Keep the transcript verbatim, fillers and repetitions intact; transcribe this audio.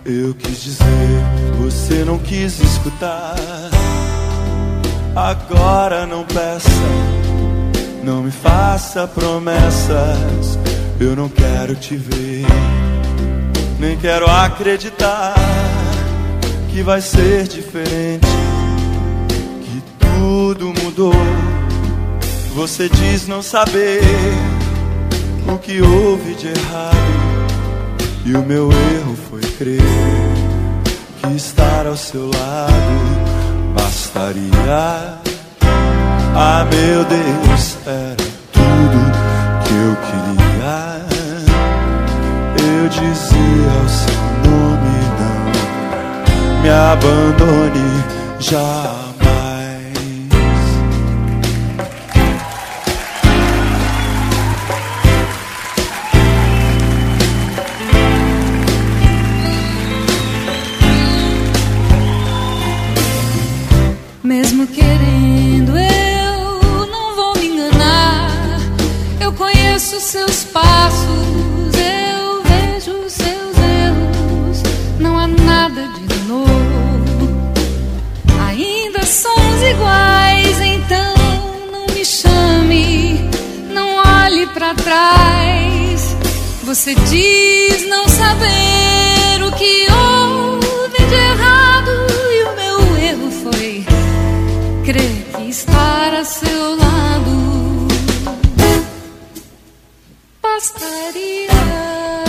Eu quis dizer, você não quis escutar. Agora não peça, não me faça promessas. Eu não quero te ver, nem quero acreditar que vai ser diferente, que tudo mudou. Você diz não saber o que houve de errado, e o meu erro foi crer que estar ao seu lado bastaria. Ah, meu Deus, era tudo que eu queria. Eu dizia o seu nome, não me abandone jamais. Mesmo querendo, eu não vou me enganar. Eu conheço seus passos, eu vejo seus erros. Não há nada de novo, ainda somos iguais. Então não me chame, não olhe pra trás. Você diz não saber o que houve de errado, e o meu erro foi crer que estar a seu lado bastaria.